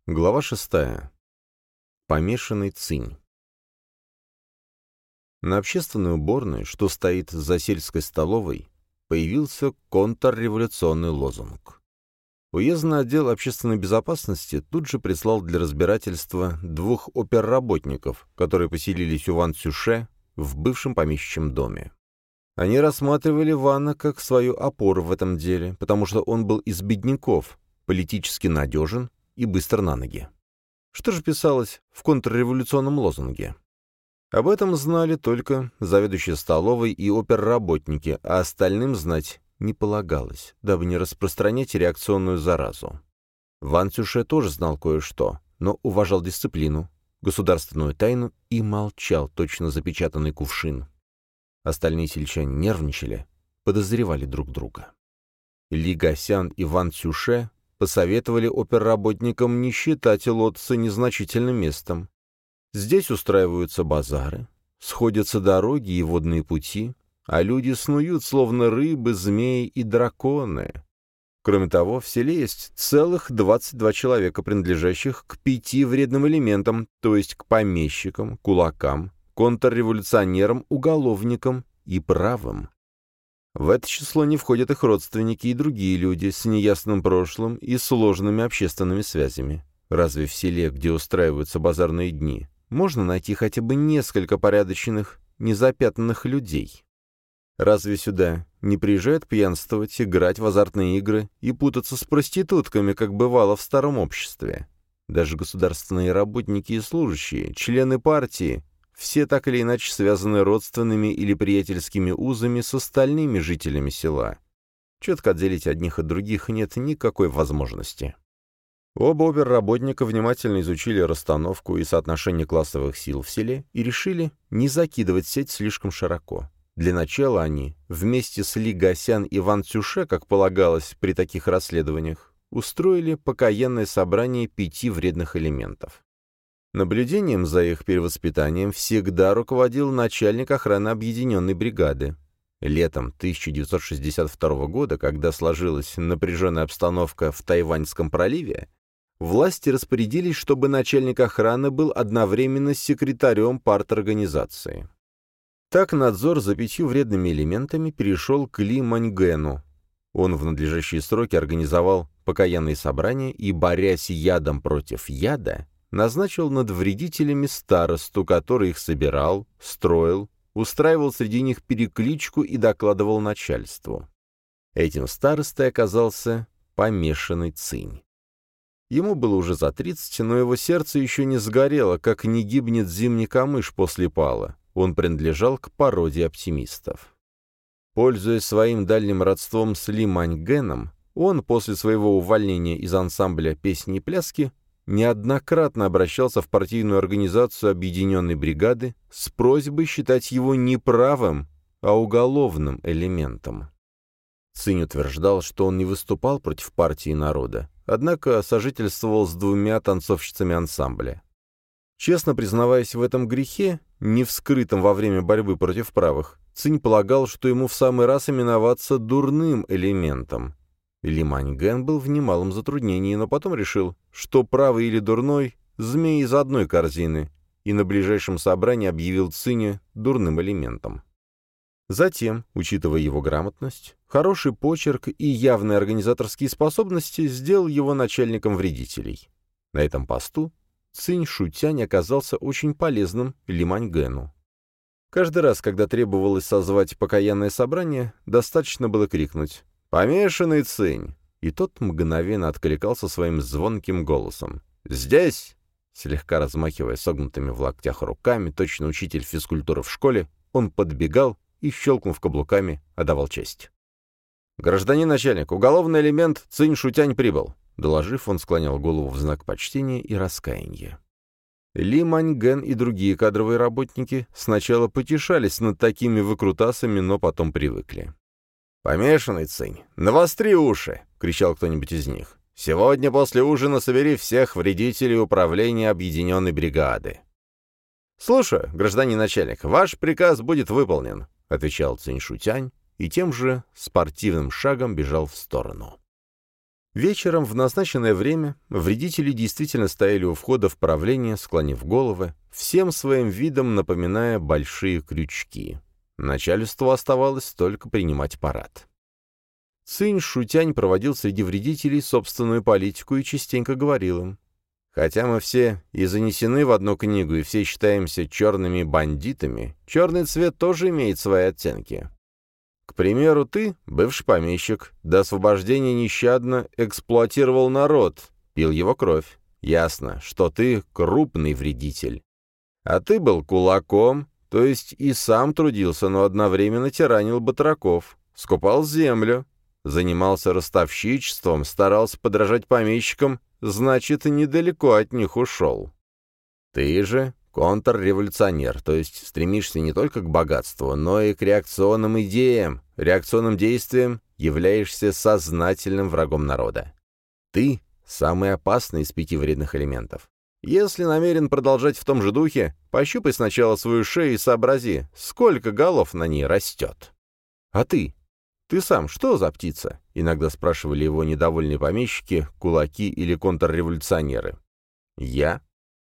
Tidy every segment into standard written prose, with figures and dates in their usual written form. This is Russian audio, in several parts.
Глава 6. Помешанный Цинь. На общественной уборной, что стоит за сельской столовой, появился контрреволюционный лозунг. Уездный отдел общественной безопасности тут же прислал для разбирательства двух оперработников, которые поселились у Ван Цюше в бывшем помещичьем доме. Они рассматривали Вана как свою опору в этом деле, потому что он был из бедняков, политически надежен и быстро на ноги. Что же писалось в контрреволюционном лозунге? Об этом знали только заведующие столовой и оперработники, а остальным знать не полагалось, дабы не распространять реакционную заразу. Ван Цюше тоже знал кое-что, но уважал дисциплину, государственную тайну и молчал, точно запечатанный кувшин. Остальные сельчане нервничали, подозревали друг друга. Ли Гасян и Ван Цюше посоветовали оперработникам не считать Лотца незначительным местом. Здесь устраиваются базары, сходятся дороги и водные пути, а люди снуют, словно рыбы, змеи и драконы. Кроме того, в селе есть целых 22 человека, принадлежащих к 5 вредным элементам, то есть к помещикам, кулакам, контрреволюционерам, уголовникам и правым. В это число не входят их родственники и другие люди с неясным прошлым и сложными общественными связями. Разве в селе, где устраиваются базарные дни, можно найти хотя бы несколько порядочных, незапятнанных людей? Разве сюда не приезжают пьянствовать, играть в азартные игры и путаться с проститутками, как бывало в старом обществе? Даже государственные работники и служащие, члены партии, все так или иначе связаны родственными или приятельскими узами с остальными жителями села. Четко отделить одних от других нет никакой возможности. Оба оперработника внимательно изучили расстановку и соотношение классовых сил в селе и решили не закидывать сеть слишком широко. Для начала они, вместе с Ли Гасян и Ван Цюше, как полагалось при таких расследованиях, устроили покаянное собрание 5 вредных элементов. Наблюдением за их перевоспитанием всегда руководил начальник охраны объединенной бригады. Летом 1962 года, когда сложилась напряженная обстановка в Тайваньском проливе, власти распорядились, чтобы начальник охраны был одновременно секретарем парторганизации. Так надзор за 5 вредными элементами перешел к Ли Маньгэну. Он в надлежащие сроки организовал покаянные собрания и, борясь ядом против яда, назначил над вредителями старосту, который их собирал, строил, устраивал среди них перекличку и докладывал начальству. Этим старостой оказался помешанный Цинь. Ему было уже за 30, но его сердце еще не сгорело, как не гибнет зимний камыш после пала. Он принадлежал к породе оптимистов. Пользуясь своим дальним родством с Ли Маньгэном, он после своего увольнения из ансамбля «Песни и пляски» неоднократно обращался в партийную организацию объединенной бригады с просьбой считать его не правым, а уголовным элементом. Цинь утверждал, что он не выступал против партии и народа, однако сожительствовал с 2 танцовщицами ансамбля. Честно признаваясь в этом грехе, не вскрытом во время борьбы против правых, Цинь полагал, что ему в самый раз именоваться дурным элементом. Ли Маньгэн был в немалом затруднении, но потом решил, что правый или дурной – змеи из одной корзины, и на ближайшем собрании объявил Циня дурным элементом. Затем, учитывая его грамотность, хороший почерк и явные организаторские способности, сделал его начальником вредителей. На этом посту Цинь Шутянь оказался очень полезным Ли Маньгэну. Каждый раз, когда требовалось созвать покаянное собрание, достаточно было крикнуть «Помешанный Цинь!» И тот мгновенно откликался своим звонким голосом. «Здесь!» Слегка размахивая согнутыми в локтях руками, точно учитель физкультуры в школе, он подбегал и, щелкнув каблуками, отдавал честь. «Гражданин начальник, уголовный элемент Цинь Шутянь прибыл!» Доложив, он склонял голову в знак почтения и раскаяния. Ли Маньгэн и другие кадровые работники сначала потешались над такими выкрутасами, но потом привыкли. «Помешанный Цинь, навостри уши!» — кричал кто-нибудь из них. «Сегодня после ужина собери всех вредителей управления объединенной бригады». «Слушаю, гражданин начальник, ваш приказ будет выполнен», — отвечал Цинь Шутянь и тем же спортивным шагом бежал в сторону. Вечером в назначенное время вредители действительно стояли у входа в правление, склонив головы, всем своим видом напоминая большие крючки. Начальству оставалось только принимать парад. Цинь Шутянь проводил среди вредителей собственную политику и частенько говорил им: «Хотя мы все и занесены в одну книгу, и все считаемся черными бандитами, черный цвет тоже имеет свои оттенки. К примеру, ты, бывший помещик, до освобождения нещадно эксплуатировал народ, пил его кровь. Ясно, что ты крупный вредитель. А ты был кулаком, то есть и сам трудился, но одновременно тиранил батраков, скупал землю, занимался ростовщичеством, старался подражать помещикам, значит, недалеко от них ушел. Ты же контрреволюционер, то есть стремишься не только к богатству, но и к реакционным идеям, реакционным действиям, являешься сознательным врагом народа. Ты – самый опасный из 5 вредных элементов. Если намерен продолжать в том же духе, пощупай сначала свою шею и сообрази, сколько голов на ней растет. А ты? Ты сам что за птица? Иногда спрашивали его недовольные помещики, кулаки или контрреволюционеры. Я,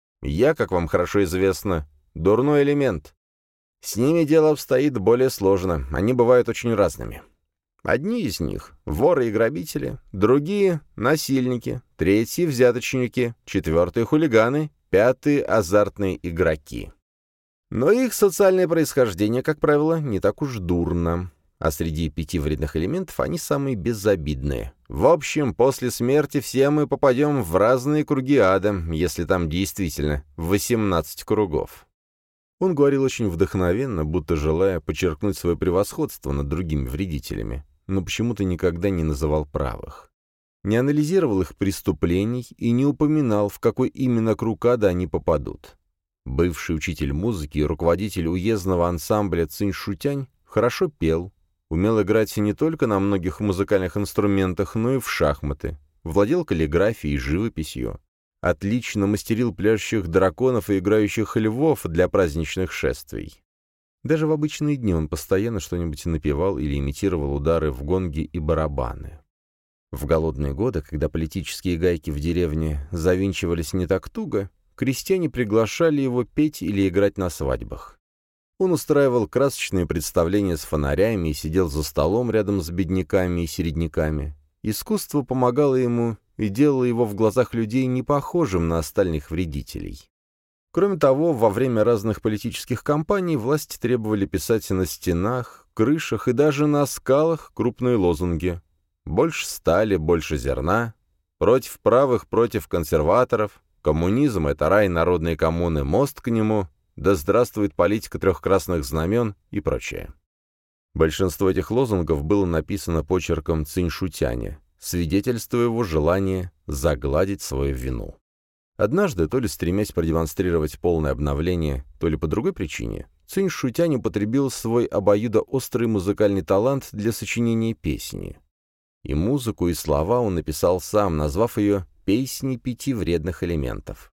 как вам хорошо известно, дурной элемент. С ними дело обстоит более сложно, они бывают очень разными. Одни из них — воры и грабители, другие — насильники, третьи — взяточники, четвертые — хулиганы, пятые — азартные игроки. Но их социальное происхождение, как правило, не так уж дурно. А среди 5 вредных элементов они самые безобидные. В общем, после смерти все мы попадем в разные круги ада, если там действительно 18 кругов. Он говорил очень вдохновенно, будто желая подчеркнуть свое превосходство над другими вредителями, но почему-то никогда не называл правых. Не анализировал их преступлений и не упоминал, в какой именно круг ада они попадут. Бывший учитель музыки и руководитель уездного ансамбля Цинь Шутянь хорошо пел, умел играть не только на многих музыкальных инструментах, но и в шахматы, владел каллиграфией и живописью, отлично мастерил пляшущих драконов и играющих львов для праздничных шествий. Даже в обычные дни он постоянно что-нибудь напевал или имитировал удары в гонги и барабаны. В голодные годы, когда политические гайки в деревне завинчивались не так туго, крестьяне приглашали его петь или играть на свадьбах. Он устраивал красочные представления с фонарями и сидел за столом рядом с бедняками и середняками. Искусство помогало ему и делало его в глазах людей не похожим на остальных вредителей. Кроме того, во время разных политических кампаний власти требовали писать на стенах, крышах и даже на скалах крупные лозунги: «Больше стали, больше зерна», «Против правых, против консерваторов», «Коммунизм — это рай народной коммуны, мост к нему», «Да здравствует политика 3 красных знамен» и прочее. Большинство этих лозунгов было написано почерком Цинь Шутяня, свидетельствуя его желание загладить свою вину. Однажды, то ли стремясь продемонстрировать полное обновление, то ли по другой причине, Цинь Шутянь употребил свой обоюдоострый музыкальный талант для сочинения песни. И музыку, и слова он написал сам, назвав ее «Песней 5 вредных элементов».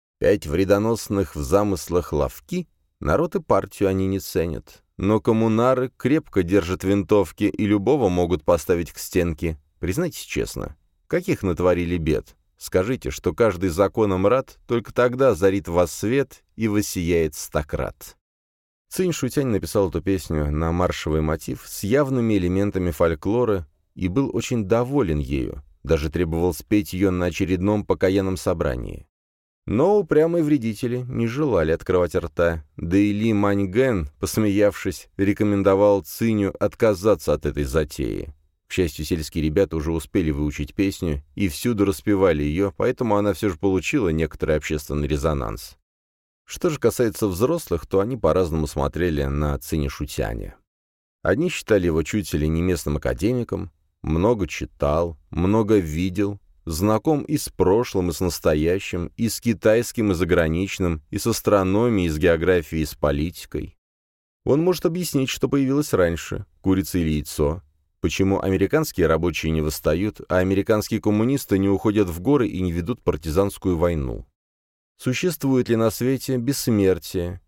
5 вредоносных в замыслах ловки, народ и партию они не ценят. Но коммунары крепко держат винтовки и любого могут поставить к стенке. Признайтесь честно, каких натворили бед? Скажите, что каждый законом рад, только тогда озарит вас свет и воссияет стократ. Цинь Шутянь написал эту песню на маршевый мотив с явными элементами фольклора и был очень доволен ею, даже требовал спеть ее на очередном покаянном собрании. Но упрямые вредители не желали открывать рта, да и Ли Маньген, посмеявшись, рекомендовал Циню отказаться от этой затеи. К счастью, сельские ребята уже успели выучить песню и всюду распевали ее, поэтому она все же получила некоторый общественный резонанс. Что же касается взрослых, то они по-разному смотрели на Циня Шутяня. Одни считали его чуть ли не местным академиком, много читал, много видел, знаком и с прошлым, и с настоящим, и с китайским, и заграничным, и с астрономией, и с географией, и с политикой. Он может объяснить, что появилось раньше, курица или яйцо, почему американские рабочие не восстают, а американские коммунисты не уходят в горы и не ведут партизанскую войну. Существует ли на свете бессмертие?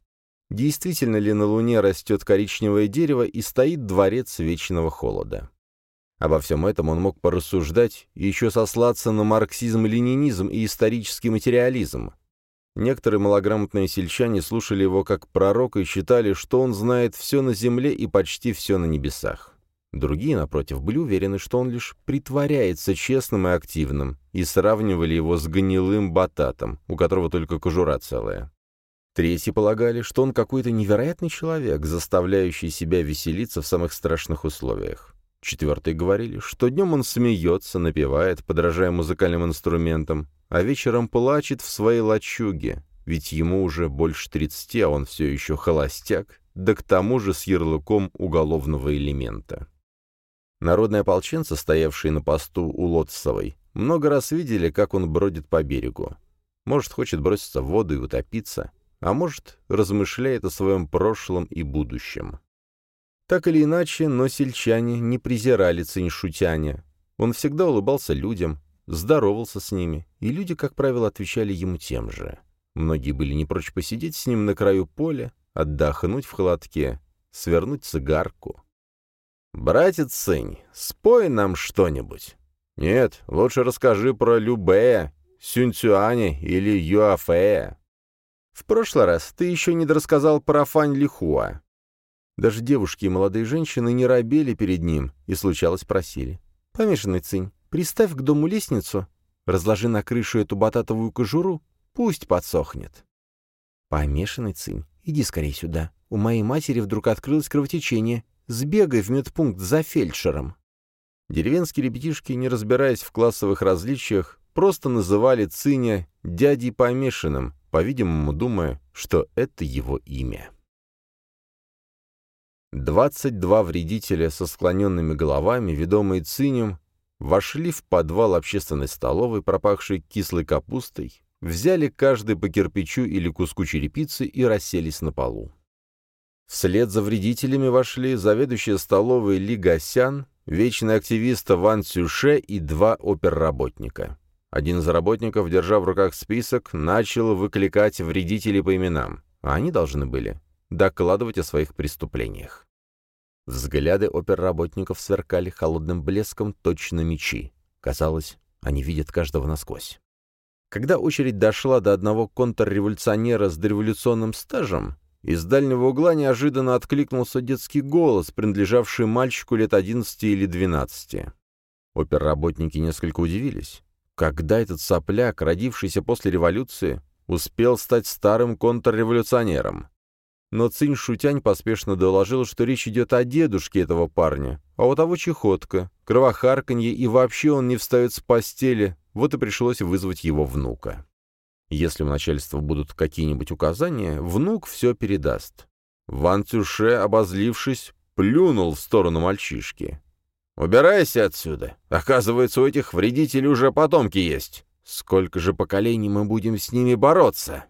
Действительно ли на Луне растет коричневое дерево и стоит дворец вечного холода? Обо всем этом он мог порассуждать и еще сослаться на марксизм-ленинизм и исторический материализм. Некоторые малограмотные сельчане слушали его как пророка и считали, что он знает все на земле и почти все на небесах. Другие, напротив, были уверены, что он лишь притворяется честным и активным, и сравнивали его с гнилым бататом, у которого только кожура целая. Третьи полагали, что он какой-то невероятный человек, заставляющий себя веселиться в самых страшных условиях. Четвертые говорили, что днем он смеется, напевает, подражая музыкальным инструментам, а вечером плачет в своей лачуге, ведь ему уже больше 30, а он все еще холостяк, да к тому же с ярлыком уголовного элемента. Народные ополченцы, стоявшие на посту у Лотцевой, много раз видели, как он бродит по берегу. Может, хочет броситься в воду и утопиться, а может, размышляет о своем прошлом и будущем. Так или иначе, но сельчане не презирали Цинь-Шутяня. Он всегда улыбался людям, здоровался с ними, и люди, как правило, отвечали ему тем же. Многие были не прочь посидеть с ним на краю поля, отдохнуть в холодке, свернуть цигарку. «Братец Цинь, спой нам что-нибудь». «Нет, лучше расскажи про Любэя, Сюньцюаня или Юафэя». «В прошлый раз ты еще не дорассказал про Фань Лихуа». Даже девушки и молодые женщины не робели перед ним и, случалось, просили. «Помешанный Цинь, приставь к дому лестницу, разложи на крышу эту бататовую кожуру, пусть подсохнет». «Помешанный Цинь, иди скорее сюда. У моей матери вдруг открылось кровотечение. Сбегай в медпункт за фельдшером». Деревенские ребятишки, не разбираясь в классовых различиях, просто называли Циня дядей помешанным, по-видимому, думая, что это его имя. 22 вредителя со склоненными головами, ведомые Цинем, вошли в подвал общественной столовой, пропахшей кислой капустой, взяли каждый по кирпичу или куску черепицы и расселись на полу. Вслед за вредителями вошли заведующая столовой Ли Гасян, вечный активист Ван Цюше и 2 оперработника. Один из работников, держа в руках список, начал выкликать вредителей по именам, а они должны были докладывать о своих преступлениях. Взгляды оперработников сверкали холодным блеском точно мечи. Казалось, они видят каждого насквозь. Когда очередь дошла до одного контрреволюционера с дореволюционным стажем, из дальнего угла неожиданно откликнулся детский голос, принадлежавший мальчику лет 11 или 12. Оперработники несколько удивились. Когда этот сопляк, родившийся после революции, успел стать старым контрреволюционером? Но Цинь-Шутянь поспешно доложил, что речь идет о дедушке этого парня, а у того чехотка, кровохарканье и вообще он не встает с постели, вот и пришлось вызвать его внука. Если у начальства будут какие-нибудь указания, внук все передаст. Ван Цюше, обозлившись, плюнул в сторону мальчишки. «Убирайся отсюда! Оказывается, у этих вредителей уже потомки есть! Сколько же поколений мы будем с ними бороться?»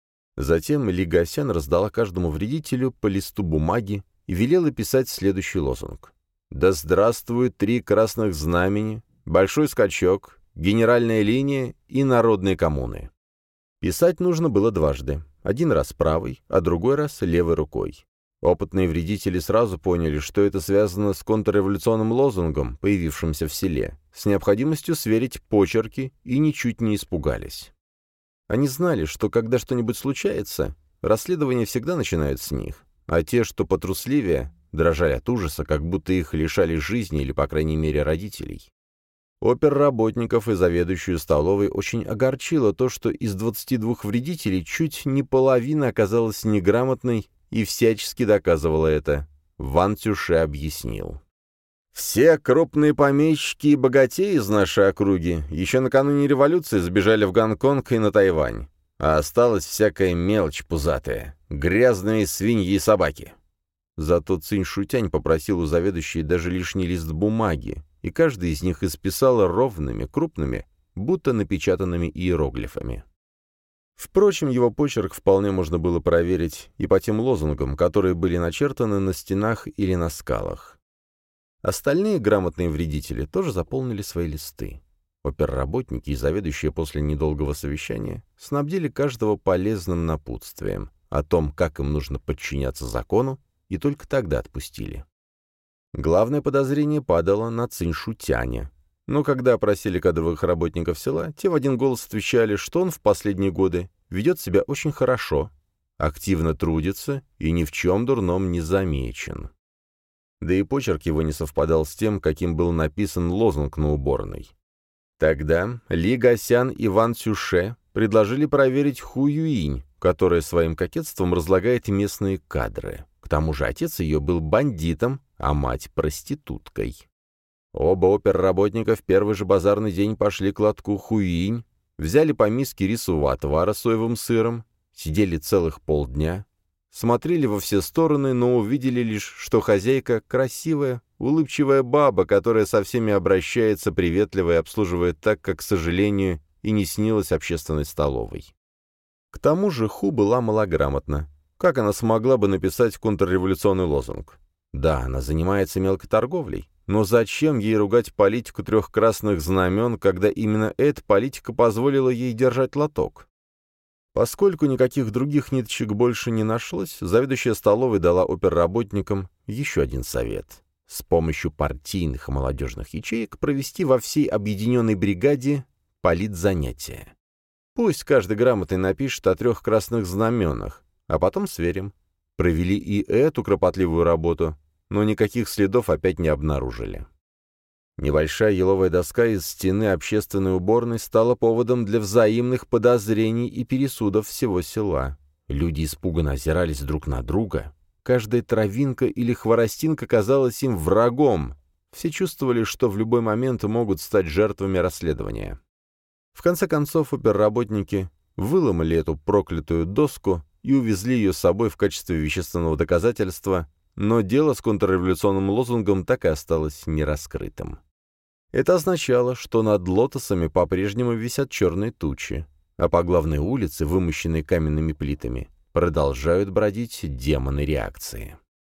Затем Ли Гасян раздала каждому вредителю по листу бумаги и велела писать следующий лозунг. «Да здравствуют 3 красных знамени, большой скачок, генеральная линия и народные коммуны». Писать нужно было дважды. Один раз правой, а другой раз левой рукой. Опытные вредители сразу поняли, что это связано с контрреволюционным лозунгом, появившимся в селе, с необходимостью сверить почерки, и ничуть не испугались. Они знали, что когда что-нибудь случается, расследования всегда начинают с них, а те, что потрусливее, дрожали от ужаса, как будто их лишали жизни или, по крайней мере, родителей. Оперработников и заведующую столовой очень огорчило то, что из 22 вредителей чуть не половина оказалась неграмотной и всячески доказывала это. Ван Цюше объяснил. «Все крупные помещики и богатеи из нашей округи еще накануне революции сбежали в Гонконг и на Тайвань, а осталась всякая мелочь пузатая, грязные свиньи и собаки». Зато Цинь-Шутянь попросил у заведующей даже лишний лист бумаги, и каждый из них исписал ровными, крупными, будто напечатанными иероглифами. Впрочем, его почерк вполне можно было проверить и по тем лозунгам, которые были начертаны на стенах или на скалах. Остальные грамотные вредители тоже заполнили свои листы. Оперработники и заведующие после недолгого совещания снабдили каждого полезным напутствием о том, как им нужно подчиняться закону, и только тогда отпустили. Главное подозрение падало на Цинь-Шутяня. Но когда опросили кадровых работников села, те в один голос отвечали, что он в последние годы ведет себя очень хорошо, активно трудится и ни в чем дурном не замечен. Да и почерк его не совпадал с тем, каким был написан лозунг на уборной. Тогда Ли Гасян и Ван Цюше предложили проверить Ху Юинь, которая своим кокетством разлагает местные кадры. К тому же отец ее был бандитом, а мать — проституткой. Оба оперработника в первый же базарный день пошли к лотку Хуинь, взяли по миске рисового отвара с соевым сыром, сидели целых полдня, смотрели во все стороны, но увидели лишь, что хозяйка — красивая, улыбчивая баба, которая со всеми обращается приветливо и обслуживает так, как, к сожалению, и не снилось общественной столовой. К тому же Ху была малограмотна. Как она смогла бы написать контрреволюционный лозунг? Да, она занимается мелкой торговлей, но зачем ей ругать политику трех красных знамен, когда именно эта политика позволила ей держать лоток? Поскольку никаких других ниточек больше не нашлось, заведующая столовой дала оперработникам еще один совет. С помощью партийных и молодежных ячеек провести во всей объединенной бригаде политзанятия. Пусть каждый грамотный напишет о трех красных знаменах, а потом сверим. Провели и эту кропотливую работу, но никаких следов опять не обнаружили. Небольшая еловая доска из стены общественной уборной стала поводом для взаимных подозрений и пересудов всего села. Люди испуганно озирались друг на друга. Каждая травинка или хворостинка казалась им врагом. Все чувствовали, что в любой момент могут стать жертвами расследования. В конце концов, оперработники выломали эту проклятую доску и увезли ее с собой в качестве вещественного доказательства, но дело с контрреволюционным лозунгом так и осталось нераскрытым. Это означало, что над лотосами по-прежнему висят черные тучи, а по главной улице, вымощенной каменными плитами, продолжают бродить демоны реакции.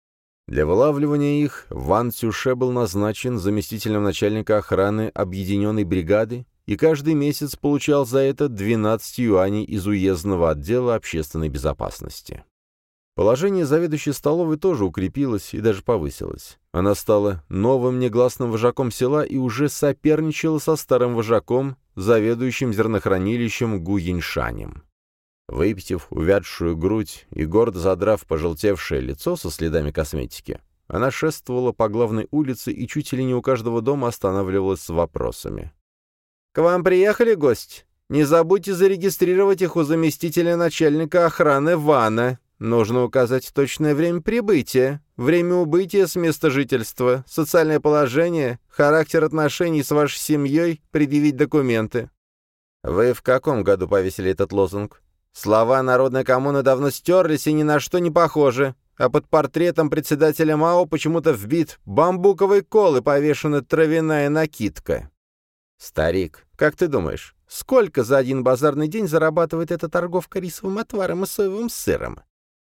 Для вылавливания их Ван Цюше был назначен заместителем начальника охраны объединенной бригады и каждый месяц получал за это 12 юаней из уездного отдела общественной безопасности. Положение заведующей столовой тоже укрепилось и даже повысилось. Она стала новым негласным вожаком села и уже соперничала со старым вожаком, заведующим зернохранилищем Гу Яньшанем. Выпитив увядшую грудь и гордо задрав пожелтевшее лицо со следами косметики, она шествовала по главной улице и чуть ли не у каждого дома останавливалась с вопросами. «К вам приехали гости? Не забудьте зарегистрировать их у заместителя начальника охраны Вана. Нужно указать точное время прибытия, время убытия с места жительства, социальное положение, характер отношений с вашей семьей, предъявить документы». Вы в каком году повесили этот лозунг? Слова народной коммуны давно стерлись и ни на что не похожи, а под портретом председателя МАО почему-то вбит бамбуковый кол и повешена травяная накидка. Старик, как ты думаешь, сколько за один базарный день зарабатывает эта торговка рисовым отваром и соевым сыром?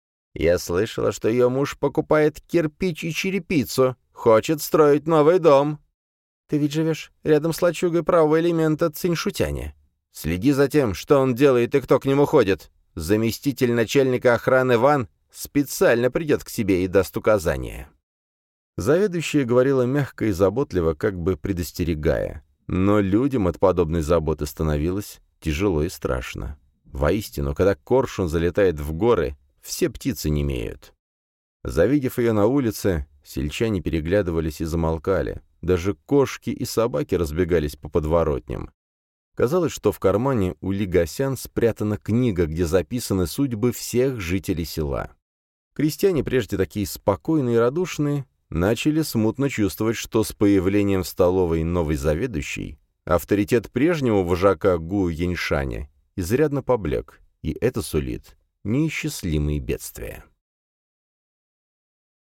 Я слышала, что ее муж покупает кирпич и черепицу, хочет строить новый дом. Ты ведь живешь рядом с лачугой правого элемента Цинь-Шутяня. Следи за тем, что он делает и кто к нему ходит. Заместитель начальника охраны Ван специально придет к себе и даст указания». Заведующая говорила мягко и заботливо, как бы предостерегая. Но людям от подобной заботы становилось тяжело и страшно. Воистину, когда коршун залетает в горы, все птицы немеют. Завидев ее на улице, сельчане переглядывались и замолкали. Даже кошки и собаки разбегались по подворотням. Казалось, что в кармане у Ли Гасян спрятана книга, где записаны судьбы всех жителей села. Крестьяне, прежде такие спокойные и радушные, начали смутно чувствовать, что с появлением в столовой новой заведующей авторитет прежнего вожака Гу Яньшаня изрядно поблек, и это сулит неисчислимые бедствия.